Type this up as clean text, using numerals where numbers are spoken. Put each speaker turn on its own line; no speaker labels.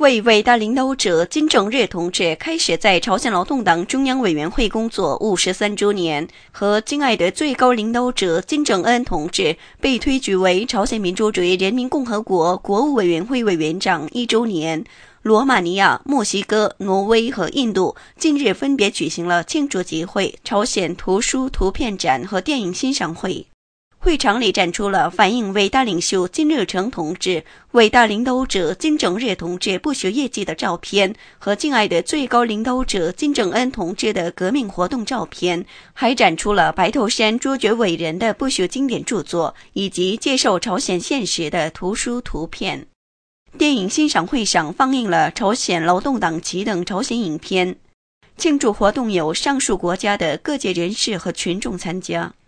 为伟大领导者金正日同志开始在朝鲜劳动党中央委员会工作53周年和敬爱的最高领导者金正恩同志被推举为朝鲜民主主义人民共和国国务委员会委员长1周年，罗马尼亚、墨西哥、挪威和印度近日分别举行了庆祝集会、朝鲜图书图片展和电影欣赏会。会场里展出了反映伟大领袖金日成同志、伟大领导者金正日同志不朽业绩的照片和敬爱的最高领导者金正恩同志的革命活动照片，还展出了白头山卓绝伟人的不朽经典著作以及介绍朝鲜现实的图书图片。电影欣赏会上放映了朝鲜劳动党旗等朝鲜影片。庆祝活动有上述国家的各界人士和群众参加。